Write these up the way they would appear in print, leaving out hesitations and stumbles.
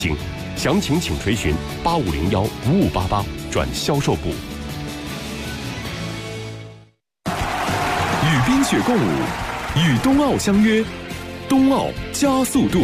详情请垂询8501-5588转销售部。与冰雪共舞，与冬奥相约，冬奥加速度。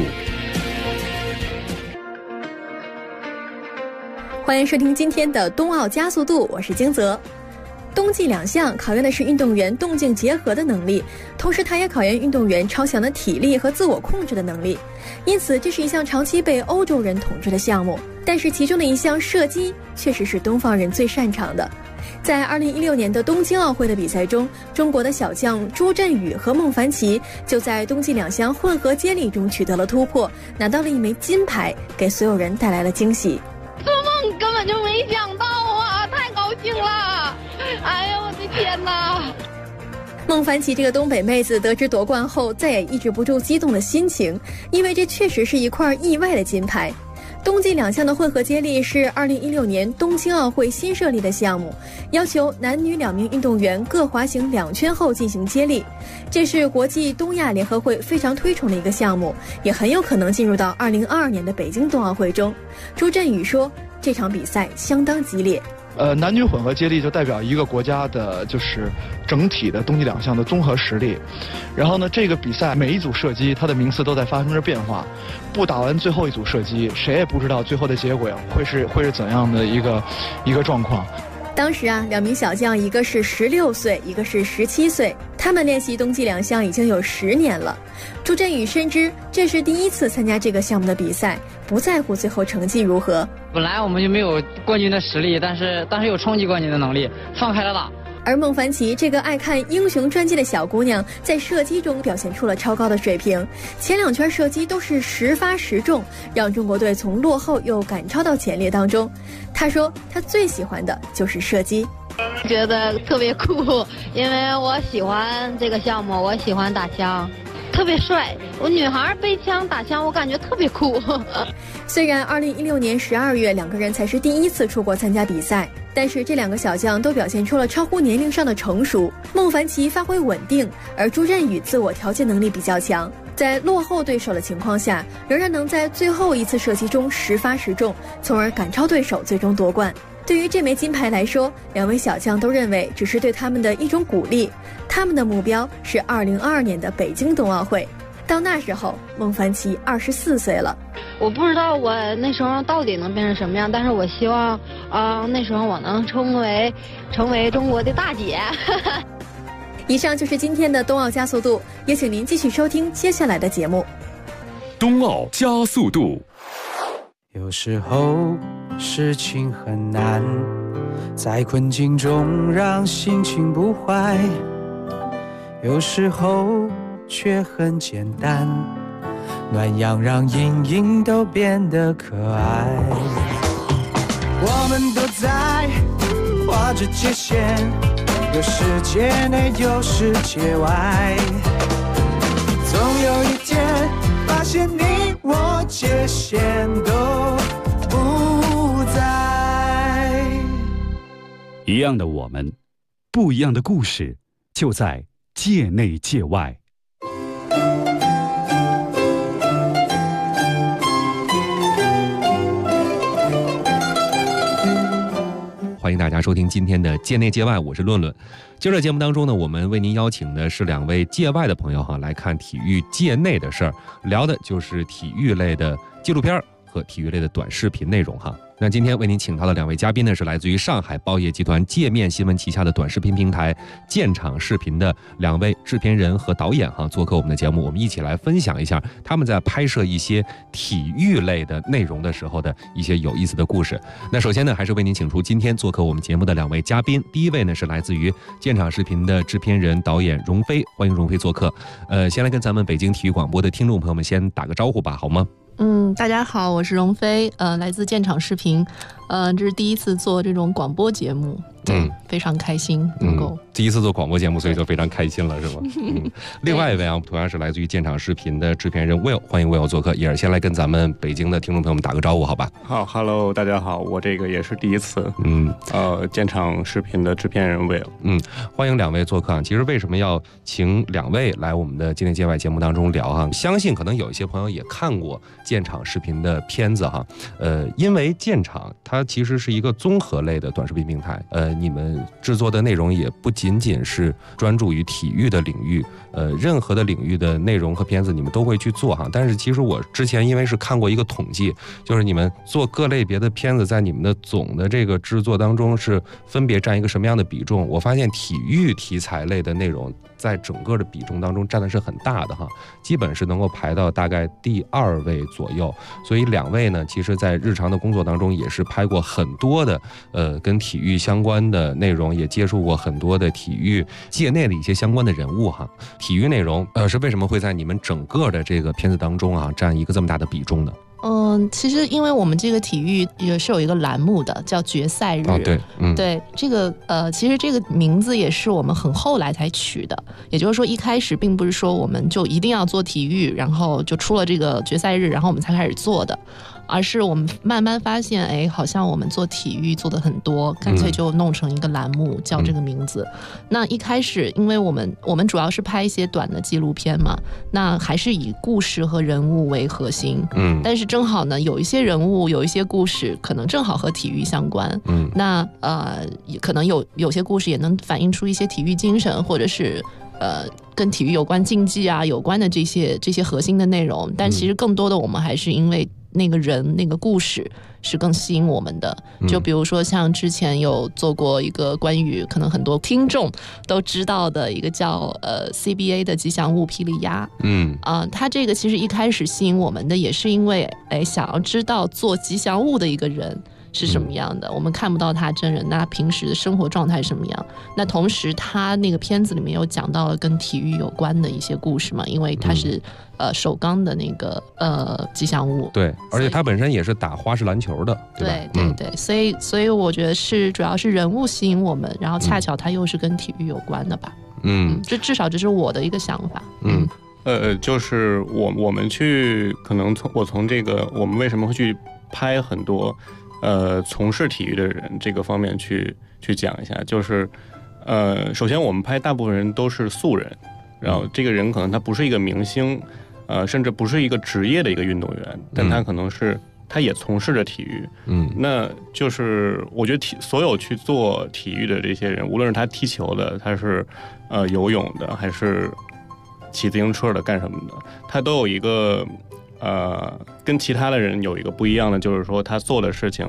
欢迎收听今天的冬奥加速度，我是金泽。冬季两项考验的是运动员动静结合的能力，同时它也考验运动员超强的体力和自我控制的能力，因此这是一项长期被欧洲人统治的项目。但是其中的一项射击确实是东方人最擅长的。在2016年的东京奥会的比赛中，中国的小将朱振宇和孟凡奇就在冬季两项混合接力中取得了突破，拿到了一枚金牌，给所有人带来了惊喜。 做梦根本就没想到啊，太高兴了！哎呀，我的天哪！ 孟凡奇这个东北妹子得知夺冠后，再也抑制不住激动的心情，因为这确实是一块意外的金牌。冬季两项的混合接力是2016年东京奥会新设立的项目，要求男女2名运动员各滑行2圈后进行接力。这是国际东亚联合会非常推崇的一个项目，也很有可能进入到2022年的北京冬奥会中。朱振宇说，这场比赛相当激烈。 男女混合接力就代表一个国家的就是整体的冬季两项的综合实力。然后呢，这个比赛每一组射击它的名次都在发生着变化，不打完最后一组射击，谁也不知道最后的结果会是怎样的一个状况。 当时啊，2名小将，一个是16岁，一个是17岁，他们练习冬季两项已经有10年了。朱振宇深知这是第一次参加这个项目的比赛，不在乎最后成绩如何。 本来我们就没有冠军的实力，但是有冲击冠军的能力，放开了打。 而孟凡奇这个爱看英雄传记的小姑娘，在射击中表现出了超高的水平，前2圈射击都是10发10中，让中国队从落后又赶超到前列当中。她说她最喜欢的就是射击， 觉得特别酷，因为我喜欢这个项目，我喜欢打枪，特别帅。我女孩背枪打枪，我感觉特别酷。 虽然2016年12月2个人才是第一次出国参加比赛，但是这2个小将都表现出了超乎年龄上的成熟。孟凡奇发挥稳定，而朱振宇自我调节能力比较强，在落后对手的情况下，仍然能在最后一次射击中10发10中，从而赶超对手，最终夺冠。对于这枚金牌来说，2位小将都认为只是对他们的一种鼓励，他们的目标是2022年的北京冬奥会。到那时候，孟凡奇24岁了。 我不知道我那时候到底能变成什么样，但是我希望，那时候我能成为中国的大姐。 以上就是今天的冬奥加速度，也请您继续收听接下来的节目。 冬奥加速度。 有时候事情很难，在困境中让心情不坏，有时候却很简单，暖阳让阴影都变得可爱。我们都在画着界限，有世界内有世界外，总有一天发现你我界限都不在。 一样的我们，不一样的故事，就在界内界外。 欢迎大家收听今天的界内界外，我是论论。今儿的节目当中呢，我们为您邀请的是2位界外的朋友来看体育界内的事儿，聊的就是体育类的纪录片和体育类的短视频内容那今天为您请到的2位嘉宾呢，是来自于上海报业集团界面新闻旗下的短视频平台建厂视频的2位制片人和导演做客我们的节目，我们一起来分享一下他们在拍摄一些体育类的内容的时候的一些有意思的故事。那首先呢，还是为您请出今天做客我们节目的2位嘉宾。第一位呢，是来自于建厂视频的制片人导演荣飞，欢迎荣飞做客。先来跟咱们北京体育广播的听众朋友们先打个招呼吧，好吗？ 大家好，我是荣飞，来自建厂视频，这是第一次做这种广播节目，对，非常开心能够第一次做广播节目，所以就非常开心了，是吗？另外一位啊，同样是来自于建厂视频的制片人 Will， 欢迎 Will 做客。也是先来跟咱们北京的听众朋友们打个招呼，好吧？ 好 ，Hello， 大家好，我这个也是第一次，建厂视频的制片人 Will， 欢迎两位做客啊。其实为什么要请两位来我们的界内界外节目当中聊哈？相信可能有一些朋友也看过建厂视频的片子哈，因为建厂它其实是一个综合类的短视频平台，你们制作的内容也不仅仅是专注于体育的领域，任何的领域的内容和片子你们都会去做哈。但是其实我之前因为是看过一个统计，就是你们做各类别的片子在你们的总的这个制作当中是分别占一个什么样的比重，我发现体育题材类的内容在整个的比重当中占的是很大的哈，基本是能够排到大概第2位左右。所以两位呢，其实在日常的工作当中也是拍过很多的跟体育相关的内容，也接触过很多的体育界内的一些相关的人物哈。体育内容是为什么会在你们整个的这个片子当中啊占一个这么大的比重呢？ 其实因为我们这个体育也是有一个栏目的，叫决赛日。 对， 对，这个其实这个名字也是我们很后来才取的，也就是说一开始并不是说我们就一定要做体育，然后就出了这个决赛日，然后我们才开始做的。而是我们慢慢发现，好像我们做体育做的很多，干脆就弄成一个栏目，叫这个名字。那一开始，因为我们主要是拍一些短的纪录片嘛，那还是以故事和人物为核心。但是正好呢，有一些人物，有一些故事，可能正好和体育相关。那可能有些故事也能反映出一些体育精神，或者是跟体育有关竞技啊有关的这些核心的内容。但其实更多的我们还是因为那个人那个故事是更吸引我们的。就比如说像之前有做过一个关于可能很多听众都知道的一个叫CBA 的吉祥物霹雳鸭。它这个其实一开始吸引我们的也是因为想要知道做吉祥物的一个人是什么样的，我们看不到他真人，那平时的生活状态是什么样。那同时他那个片子里面有讲到了跟体育有关的一些故事嘛，因为他是首钢的那个吉祥物。 对，而且他本身也是打花式篮球的，对吧？ 对，所以我觉得主要是人物吸引我们，然后恰巧他又是跟体育有关的吧。这至少这是我的一个想法。 就是我们去可能从这个我们为什么会去拍很多从事体育的人这个方面去讲一下。就是首先我们拍大部分人都是素人，然后这个人可能他不是一个明星，甚至不是一个职业的一个运动员，但他可能是他也从事着体育。那就是我觉得所有去做体育的这些人，无论是他踢球的，他是游泳的，还是骑自行车的，干什么的，他都有一个跟其他的人有一个不一样的，就是说他做的事情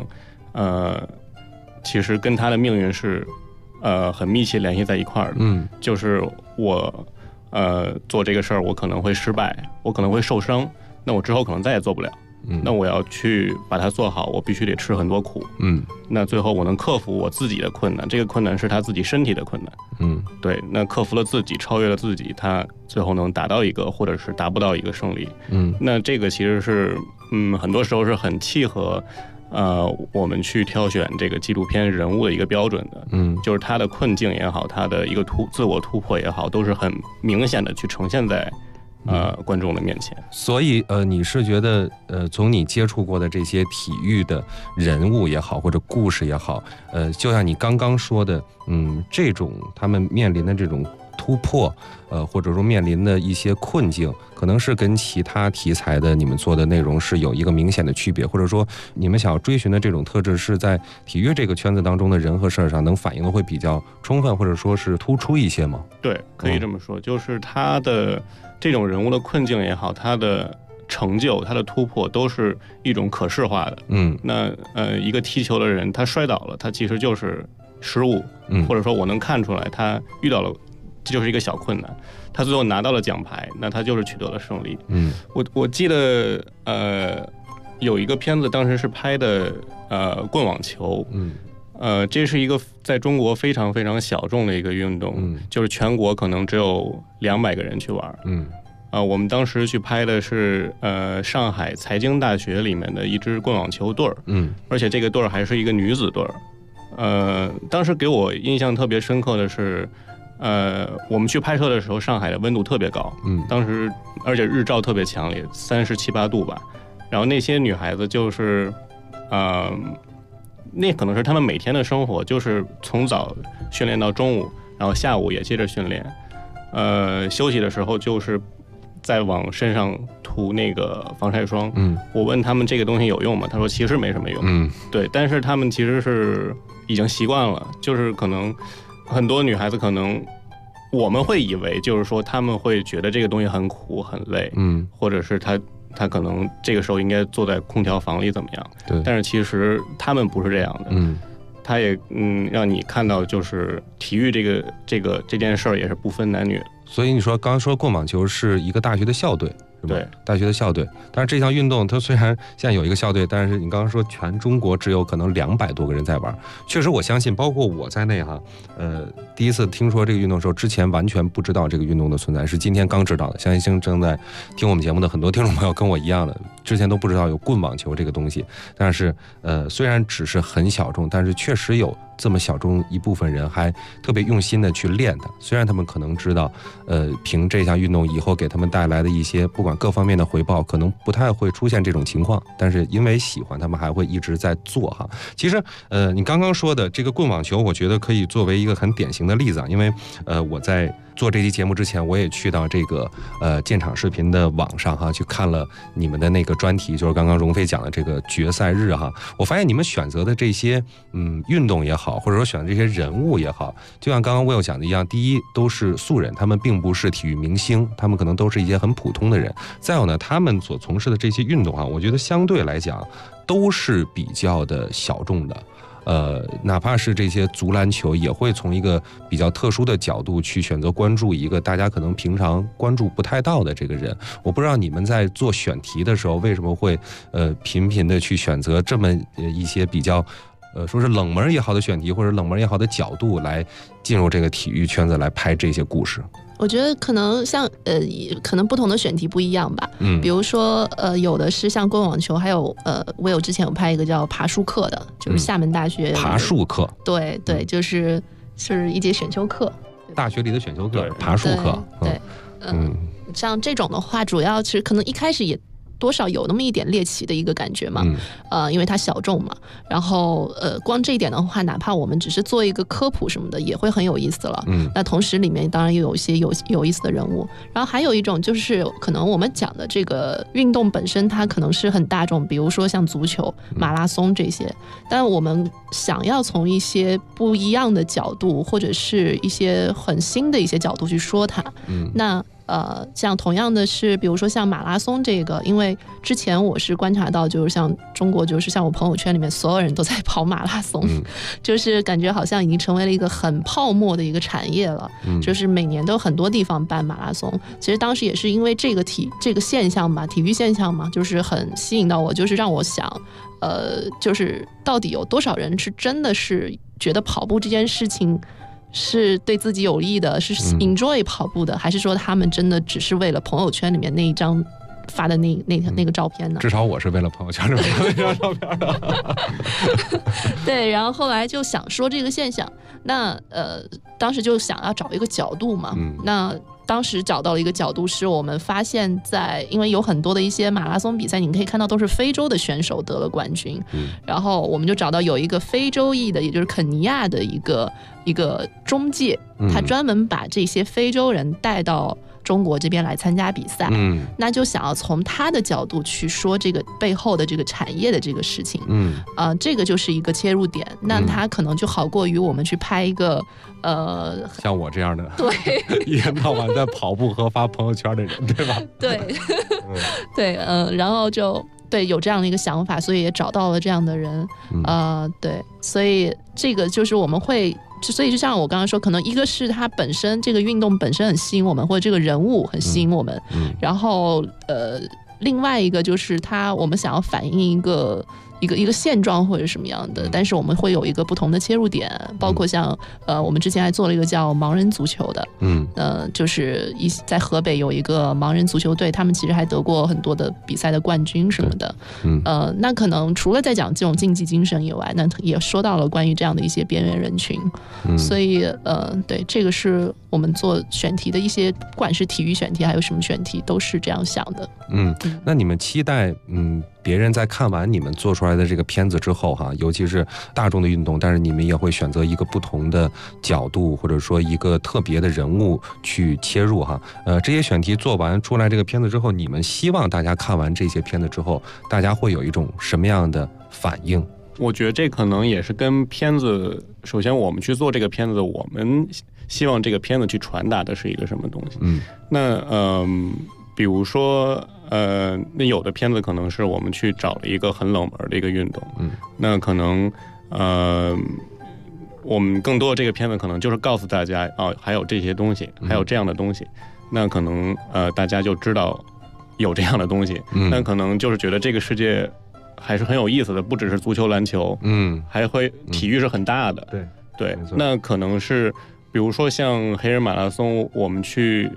其实跟他的命运是很密切联系在一块儿的。就是我做这个事儿，我可能会失败，我可能会受伤，那我之后可能再也做不了。那我要去把它做好，我必须得吃很多苦。那最后我能克服我自己的困难，这个困难是他自己身体的困难。对，那克服了自己，超越了自己，他最后能达到一个或者是达不到一个胜利。那这个其实是很多时候是很契合我们去挑选这个纪录片人物的一个标准的。就是他的困境也好，他的一个自我突破也好，都是很明显的去呈现在观众的面前。 所以你是觉得从你接触过的这些体育的人物也好，或者故事也好，就像你刚刚说的，这种他们面临的这种突破，或者说面临的一些困境，可能是跟其他题材的你们做的内容是有一个明显的区别，或者说你们想要追寻的这种特质是在体育这个圈子当中的人和事儿上能反映的会比较充分，或者说是突出一些吗？对， 可以这么说。就是他的这种人物的困境也好，他的成就，他的突破都是一种可视化的。那一个踢球的人他摔倒了，他其实就是失误，或者说我能看出来他遇到了这就是一个小困难，他最后拿到了奖牌，那他就是取得了胜利。我记得有一个片子当时是拍的棍网球。这是一个在中国非常非常小众的一个运动，就是全国可能只有200个人去玩。我们当时去拍的是上海财经大学里面的一支棍网球队儿。而且这个队儿还是一个女子队儿。当时给我印象特别深刻的是我们去拍摄的时候，上海的温度特别高，当时而且日照特别强烈，37、8度吧。然后那些女孩子就是，那可能是她们每天的生活，就是从早训练到中午，然后下午也接着训练。休息的时候就是在往身上涂那个防晒霜。我问他们这个东西有用吗？他说其实没什么用。对，但是他们其实是已经习惯了，就是可能很多女孩子可能我们会以为就是说他们会觉得这个东西很苦很累，或者是他可能这个时候应该坐在空调房里怎么样？对，但是其实他们不是这样的。他也让你看到就是体育这件事儿也是不分男女。 所以你说刚刚说棍网球是一个大学的校队，是吧？对，大学的校队。但是这项运动它虽然现在有一个校队，但是你刚刚说全中国只有可能200多个人在玩。确实我相信包括我在内哈，第一次听说这个运动的时候，之前完全不知道这个运动的存在，是今天刚知道的。相信正在听我们节目的很多听众朋友跟我一样的，之前都不知道有棍网球这个东西。但是虽然只是很小众，但是确实有这么小众一部分人还特别用心的去练它。虽然他们可能知道凭这项运动以后给他们带来的一些不管各方面的回报可能不太会出现这种情况，但是因为喜欢他们还会一直在做哈。其实你刚刚说的这个棍网球我觉得可以作为一个很典型的例子啊，因为我在做这期节目之前，我也去到这个建厂视频的网上哈，去看了你们的那个专题，就是刚刚荣飞讲的这个决赛日哈。我发现你们选择的这些运动也好，或者说选的这些人物也好，就像刚刚Will讲的一样，第一都是素人，他们并不是体育明星，他们可能都是一些很普通的人。再有呢，他们所从事的这些运动啊，我觉得相对来讲都是比较的小众的。哪怕是这些足篮球，也会从一个比较特殊的角度去选择关注一个大家可能平常关注不太到的这个人。我不知道你们在做选题的时候，为什么会频频的去选择这么一些比较说是冷门也好的选题，或者冷门也好的角度来进入这个体育圈子来拍这些故事。 我觉得可能像可能不同的选题不一样吧。比如说有的是像棍网球，还有我之前有拍一个叫爬树课的，就是厦门大学爬树课。 对对，就是一节选修课， 大学里的选修课，爬树课。 对，像这种的话，主要是可能一开始也多少有那么一点猎奇的一个感觉嘛，因为它小众嘛，然后光这一点的话，哪怕我们只是做一个科普什么的，也会很有意思了。那同时里面当然又有一些有意思的人物，然后还有一种就是可能我们讲的这个运动本身，它可能是很大众，比如说像足球、马拉松这些，但我们想要从一些不一样的角度，或者是一些很新的一些角度去说它，那。像同样的是，比如说像马拉松这个，因为之前我是观察到，就是像中国，就是像我朋友圈里面所有人都在跑马拉松，就是感觉好像已经成为了一个很泡沫的一个产业了，就是每年都很多地方办马拉松。其实当时也是因为这个现象吧，体育现象嘛，就是很吸引到我，就是让我想，就是到底有多少人是真的是觉得跑步这件事情是对自己有益的，是 enjoy 跑步的，还是说他们真的只是为了朋友圈里面那一张发的那个照片呢？ 至少我是为了朋友圈里面那张照片的。 对，然后后来就想说这个现象，那当时就想要找一个角度嘛，那当时找到了一个角度，是我们发现因为有很多的一些马拉松比赛，你可以看到都是非洲的选手得了冠军，然后我们就找到有一个非洲裔的，也就是肯尼亚的一个中介，他专门把这些非洲人带到中国这边来参加比赛，那就想要从他的角度去说这个背后的这个产业的这个事情，这个就是一个切入点，那他可能就好过于我们去拍一个像我这样的， 对， 一天到晚在跑步和发朋友圈的人，对吧？ 对，对，然后就对有这样的一个想法，所以也找到了这样的人，对，所以这个就是我们会。所以就像我刚刚说，可能一个是它本身这个运动本身很吸引我们，或者这个人物很吸引我们，然后另外一个就是我们想要反映一个一个现状或者什么样的，但是我们会有一个不同的切入点，包括像我们之前还做了一个叫盲人足球的，就是在河北有一个盲人足球队，他们其实还得过很多的比赛的冠军什么的，那可能除了在讲这种竞技精神以外，那也说到了关于这样的一些边缘人群，所以对，这个是我们做选题的一些，不管是体育选题还有什么选题，都是这样想的。 那你们期待别人在看完你们做出来的这个片子之后哈，尤其是大众的运动，但是你们也会选择一个不同的角度，或者说一个特别的人物去切入哈。这些选题做完出来这个片子之后，你们希望大家看完这些片子之后，大家会有一种什么样的反应？ 我觉得这可能也是跟片子，首先我们去做这个片子，我们希望这个片子去传达的是一个什么东西。那比如说那有的片子可能是我们去找了一个很冷门的一个运动，那可能我们更多的这个片子可能就是告诉大家还有这些东西，还有这样的东西，那可能大家就知道有这样的东西，那可能就是觉得这个世界还是很有意思的，不只是足球篮球，还会体育是很大的，对，那可能是比如说像黑人马拉松，我们去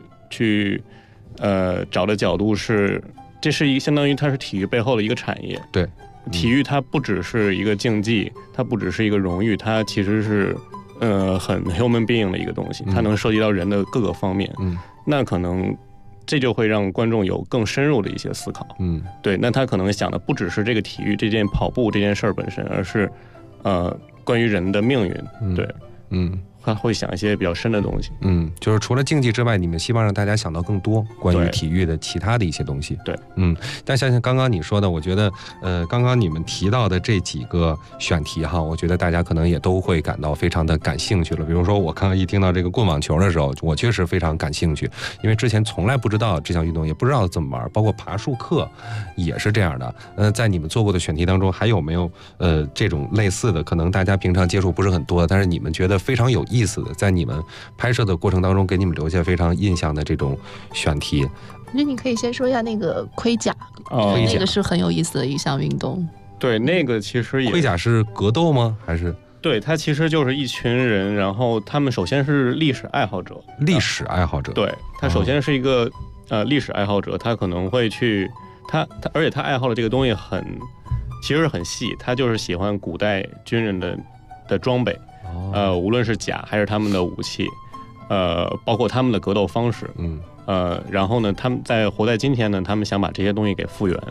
找的角度是，这是相当于它是体育背后的一个产业。 对， 体育它不只是一个竞技，它不只是一个荣誉，它其实是很 human being 的一个东西，它能涉及到人的各个方面。那可能这就会让观众有更深入的一些思考。对，那他可能想的不只是这个体育这件跑步这件事儿本身，而是关于人的命运。对，他会想一些比较深的东西。 就是除了竞技之外，你们希望让大家想到更多关于体育的其他的一些东西。 对， 但像刚刚你说的，我觉得刚刚你们提到的这几个选题哈，我觉得大家可能也都会感到非常的感兴趣了。比如说我刚刚一听到这个棍网球的时候，我确实非常感兴趣，因为之前从来不知道这项运动，也不知道怎么玩，包括爬树课也是这样的。在你们做过的选题当中，还有没有这种类似的，可能大家平常接触不是很多，但是你们觉得非常有意思的，在你们拍摄的过程当中给你们留下非常印象的这种选题？ 我觉得你可以先说一下那个盔甲，那个是很有意思的一项运动。 对，那个其实也盔甲是格斗吗？还是？ 对，它其实就是一群人，然后他们首先是历史爱好者。对，他首先是一个历史爱好者，他可能会去而且他爱好的这个东西其实很细，他就是喜欢古代军人的装备。无论是甲还是他们的武器，包括他们的格斗方式，然后呢，他们活在今天呢，他们想把这些东西给复原，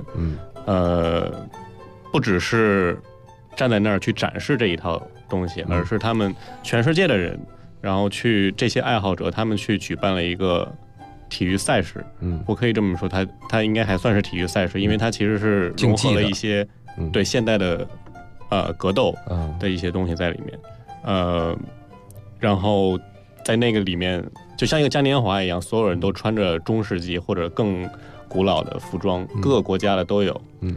不只是站在那儿去展示这一套东西，而是他们全世界的人，然后这些爱好者，他们去举办了一个体育赛事，我可以这么说，它应该还算是体育赛事，因为它其实是融合了一些对现代的格斗的一些东西在里面。然后在那个里面，就像一个嘉年华一样，所有人都穿着中世纪或者更古老的服装，各个国家的都有。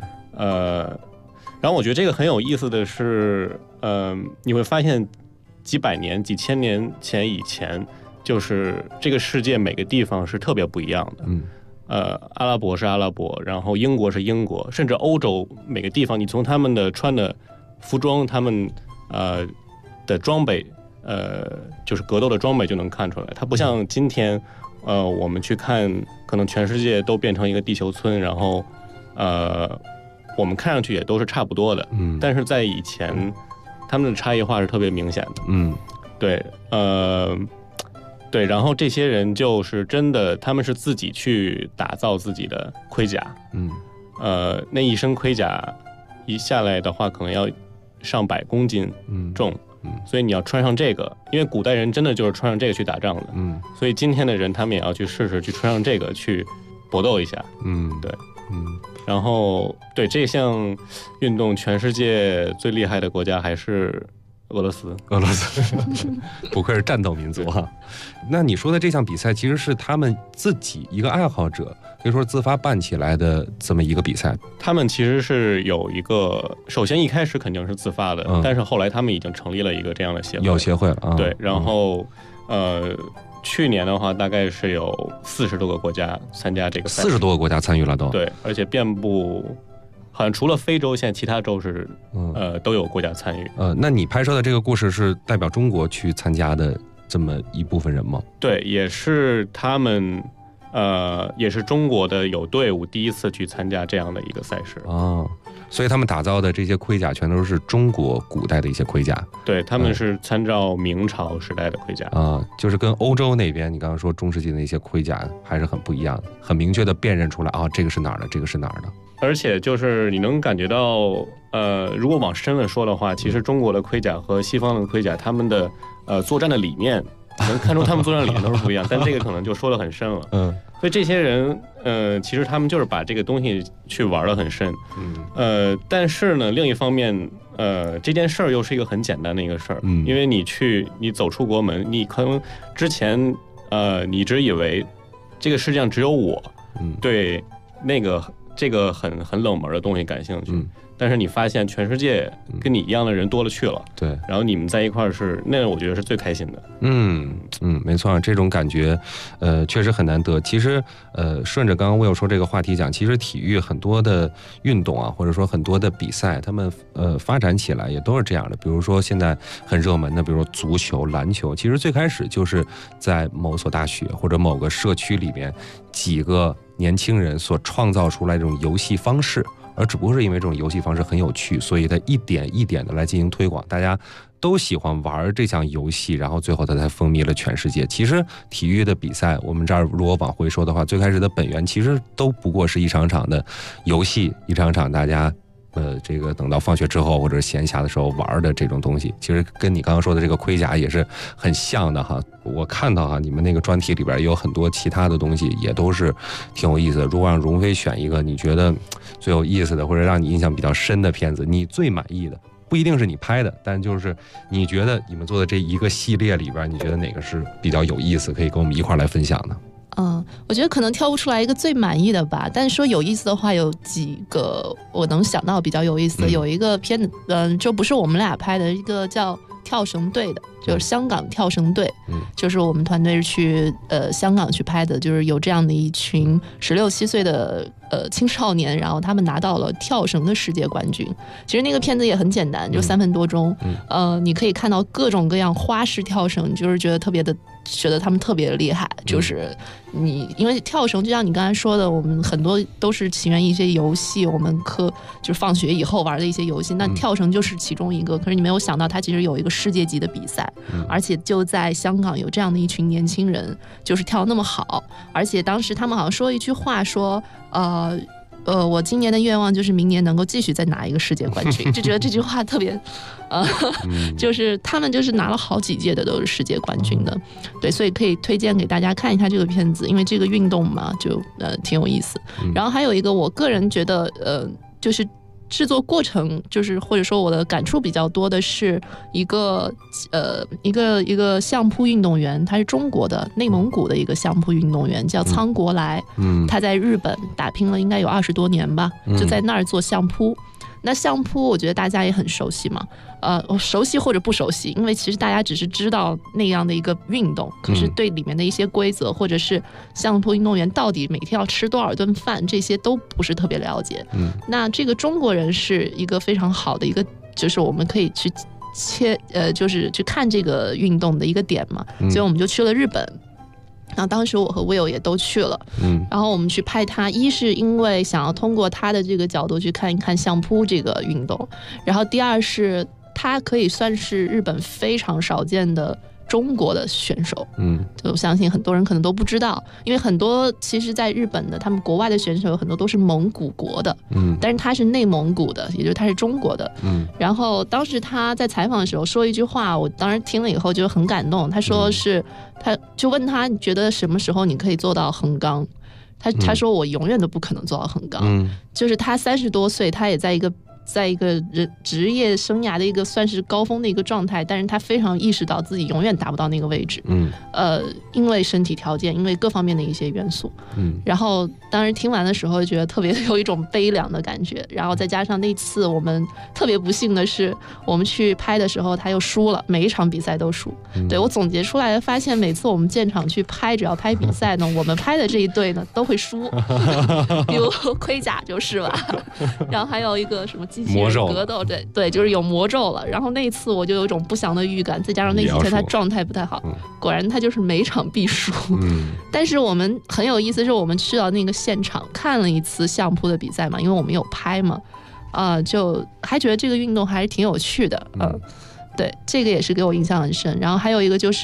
然后我觉得这个很有意思的是，你会发现几百年、几千年前以前，就是这个世界每个地方是特别不一样的。阿拉伯是阿拉伯，然后英国是英国，甚至欧洲每个地方，你从他们的穿的服装，他们的装备，就是格斗的装备就能看出来。它不像今天，我们去看，可能全世界都变成一个地球村，然后，我们看上去也都是差不多的。但是在以前，他们的差异化是特别明显的。对，对，然后这些人就是真的，他们是自己去打造自己的盔甲。那一身盔甲一下来的话，可能要上100公斤重。所以你要穿上这个，因为古代人真的就是穿上这个去打仗的。所以今天的人他们也要去试试去穿上这个去搏斗一下。对，然后对这项运动，全世界最厉害的国家还是俄罗斯， 不愧是战斗民族哈。那你说的这项比赛其实是他们自己一个爱好者，可以说自发办起来的这么一个比赛。 他们其实是有一个，首先一开始肯定是自发的，但是后来他们已经成立了一个这样的协会， 有协会了。 对，然后去年的话大概是有40多个国家参加这个赛事， 40多个国家参与了都。 对，而且遍布好像除了非洲，现在其他州是都有国家参与。 那你拍摄的这个故事是代表中国去参加的这么一部分人吗？ 对，也是他们也是中国的有队伍第一次去参加这样的一个赛事啊。所以他们打造的这些盔甲全都是中国古代的一些盔甲。 对，他们是参照明朝时代的盔甲啊，就是跟欧洲那边你刚刚说中世纪的一些盔甲还是很不一样的，很明确的辨认出来啊，这个是哪儿的，这个是哪儿的。 而且就是你能感觉到，如果往深了说的话，其实中国的盔甲和西方的盔甲，他们的作战的理念，能看出他们作战理念都是不一样。但这个可能就说得很深了。所以这些人，其实他们就是把这个东西去玩得很深。但是呢，另一方面，这件事儿又是一个很简单的一个事儿。因为你走出国门，你可能之前，你一直以为这个世界上只有我，对这个很冷门的东西感兴趣。但是你发现全世界跟你一样的人多了去了， 对，然后你们在一块儿那我觉得是最开心的。 没错，这种感觉，确实很难得。其实，顺着刚刚我有说这个话题讲，其实体育很多的运动啊，或者说很多的比赛，他们发展起来也都是这样的。比如说现在很热门的，比如说足球、篮球，其实最开始就是在某所大学或者某个社区里面几个年轻人所创造出来这种游戏方式。而只不过是因为这种游戏方式很有趣，所以它一点一点的来进行推广，大家都喜欢玩这项游戏，然后最后它才风靡了全世界。其实体育的比赛，我们这儿如果往回说的话，最开始的本源其实都不过是一场场的游戏，一场场大家这个等到放学之后或者闲暇的时候玩的这种东西，其实跟你刚刚说的这个盔甲也是很像的哈。我看到哈，你们那个专题里边也有很多其他的东西，也都是挺有意思的。如果让荣飞选一个你觉得最有意思的，或者让你印象比较深的片子，你最满意的，不一定是你拍的，但就是你觉得你们做的这一个系列里边，你觉得哪个是比较有意思，可以跟我们一块来分享的？ 我觉得可能挑不出来一个最满意的吧，但是说有意思的话，有几个我能想到比较有意思的。有一个片子，就不是我们俩拍的，一个叫跳绳队的，就是香港跳绳队，就是我们团队是去香港去拍的，就是有这样的一群16、17岁的青少年，然后他们拿到了跳绳的世界冠军。其实那个片子也很简单，就3分多钟，你可以看到各种各样花式跳绳，就是觉得他们特别的厉害。就是因为跳绳就像你刚才说的，我们很多都是起源于一些游戏，我们就是放学以后玩的一些游戏，那跳绳就是其中一个。可是你没有想到它其实有一个世界级的比赛，而且就在香港有这样的一群年轻人，就是跳得那么好。而且当时他们好像说一句话说我今年的愿望就是明年能够继续再拿一个世界冠军，就觉得这句话特别就是他们就是拿了好几届的都是世界冠军的。对，所以可以推荐给大家看一下这个片子，因为这个运动嘛就挺有意思。然后还有一个我个人觉得就是制作过程，就是或者说我的感触比较多的是一个相扑运动员，他是中国的内蒙古的一个相扑运动员，叫苍国来。他在日本打拼了应该有20多年吧，就在那儿做相扑。那相扑我觉得大家也很熟悉嘛，熟悉或者不熟悉，因为其实大家只是知道那样的一个运动，可是对里面的一些规则，或者是相扑运动员到底每天要吃多少顿饭，这些都不是特别了解。那这个中国人是一个非常好的一个，就是我们可以去就是去看这个运动的一个点嘛，所以我们就去了日本。然后当时我和 Will 也都去了，然后我们去拍他，一是因为想要通过他的这个角度去看一看相扑这个运动，然后第二是他可以算是日本非常少见的中国的选手，就我相信很多人可能都不知道，因为很多其实在日本的他们国外的选手有很多都是蒙古国的，但是他是内蒙古的，也就是他是中国的。然后当时他在采访的时候说一句话，我当时听了以后就很感动，他说是他就问他你觉得什么时候你可以做到横纲，他说我永远都不可能做到横纲，就是他30多岁，他也在一个在一个职业生涯的一个算是高峰的一个状态，但是他非常意识到自己永远达不到那个位置，因为身体条件，因为各方面的一些元素，然后当时听完的时候觉得特别有一种悲凉的感觉，然后再加上那次我们特别不幸的是，我们去拍的时候他又输了，每一场比赛都输。对，我总结出来发现，每次我们建厂去拍，只要拍比赛呢，我们拍的这一队呢都会输，比如盔甲就是吧，然后还有一个什么机器人格斗，对，就是有魔咒了。然后那一次我就有一种不祥的预感，再加上那几天他状态不太好，果然他就是每场必输。但是我们很有意思，是我们去到那个现场看了一次相扑的比赛嘛，因为我们有拍嘛，就还觉得这个运动还是挺有趣的，对，这个也是给我印象很深。然后还有一个就是，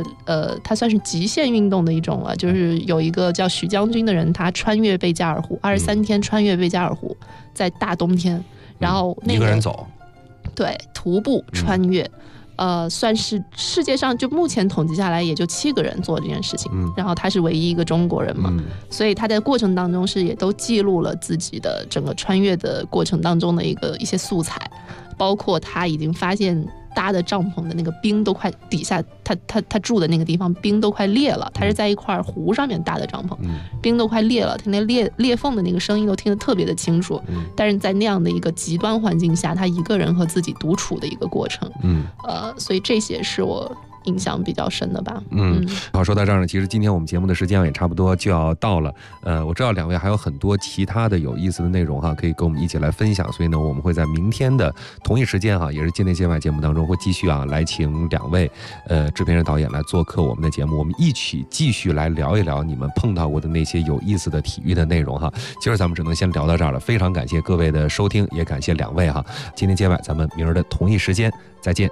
它算是极限运动的一种了，就是有一个叫许将军的人，他穿越贝加尔湖，23天穿越贝加尔湖，在大冬天，然后一个人走， 对，徒步穿越。算是世界上就目前统计下来也就7个人做这件事情，然后他是唯一一个中国人嘛，所以他在过程当中是也都记录了自己的整个穿越的过程当中的一些素材，包括他已经发现搭的帐篷的那个冰都快底下，他住的那个地方冰都快裂了，他是在一块湖上面搭的帐篷，冰都快裂了，他那裂缝的那个声音都听得特别的清楚，但是在那样的一个极端环境下，他一个人和自己独处的一个过程，所以这些是我印象比较深的吧。 好，说到这儿呢，其实今天我们节目的时间也差不多就要到了。我知道两位还有很多其他的有意思的内容哈，可以跟我们一起来分享。所以呢，我们会在明天的同一时间哈，也是界内界外节目当中会继续来请2位制片人导演来做客我们的节目，我们一起继续来聊一聊你们碰到过的那些有意思的体育的内容哈。今儿咱们只能先聊到这儿了，非常感谢各位的收听，也感谢2位哈。界内界外，咱们明儿的同一时间再见。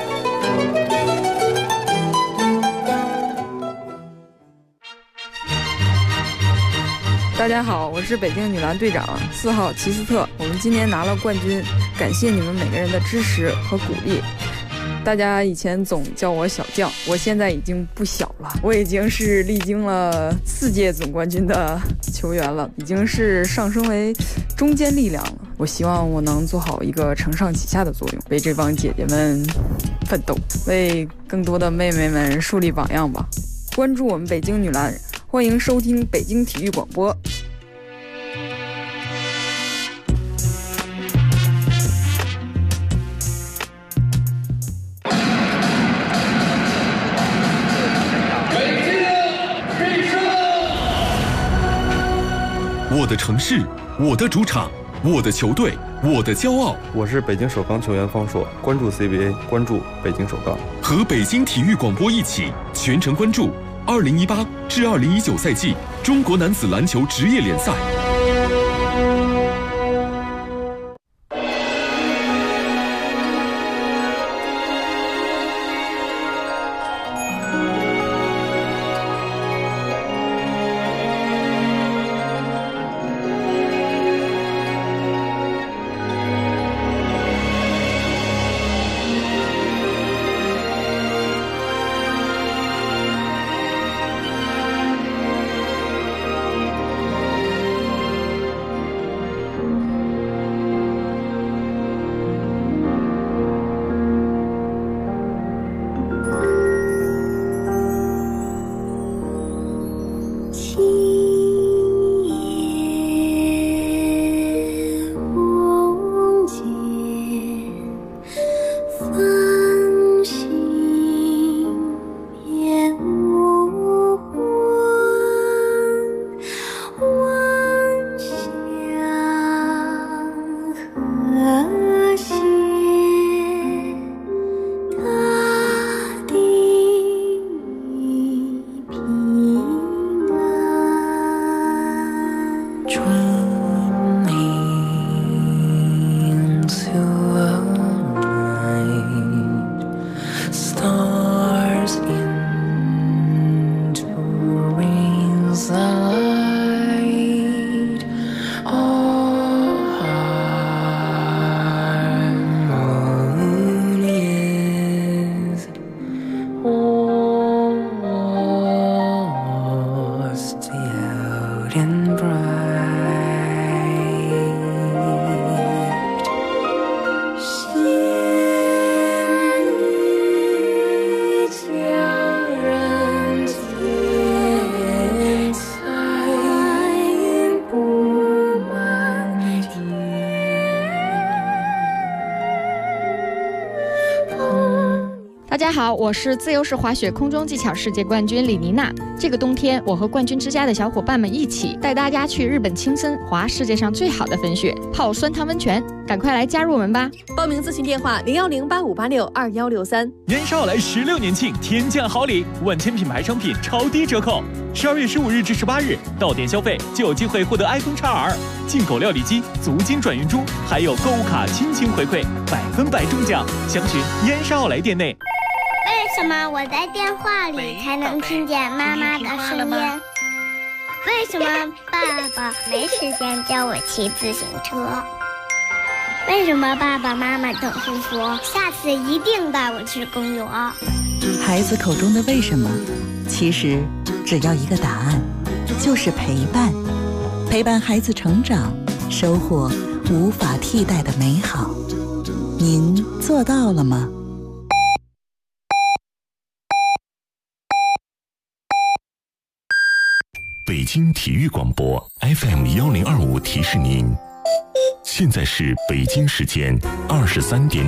大家好，我是北京女篮队长4号齐斯特，我们今年拿了冠军，感谢你们每个人的支持和鼓励。大家以前总叫我小将，我现在已经不小了，我已经是历经了4届总冠军的球员了，已经是上升为中坚力量了。我希望我能做好一个承上启下的作用，为这帮姐姐们奋斗，为更多的妹妹们树立榜样吧。关注我们北京女篮，欢迎收听北京体育广播。 我的城市，我的主场，我的球队，我的骄傲。 我是北京首钢球员方硕，关注 CBA， 关注北京首钢。 和北京体育广播一起全程关注2018至2019赛季中国男子篮球职业联赛。 大家好，我是自由式滑雪空中技巧世界冠军李妮娜。这个冬天，我和冠军之家的小伙伴们一起带大家去日本青森滑世界上最好的粉雪，泡酸汤温泉，赶快来加入我们吧！ 报名咨询电话01085862163。 年少来16年庆，天降好礼，万千品牌商品超低折扣。12月15日至18日，到店消费就有机会获得 iPhone XR、进口料理机、足金转运珠，还有购物卡亲情回馈，100%中奖。详询燕莎奥莱店内。 为什么我在电话里才能听见妈妈的声音？为什么爸爸没时间教我骑自行车？为什么爸爸妈妈总是说下次一定带我去公园？ 孩子口中的为什么，其实只要一个答案，就是陪伴。陪伴孩子成长，收获无法替代的美好。您做到了吗？ 北京体育广播 FM1025提示您，现在是北京时间23点。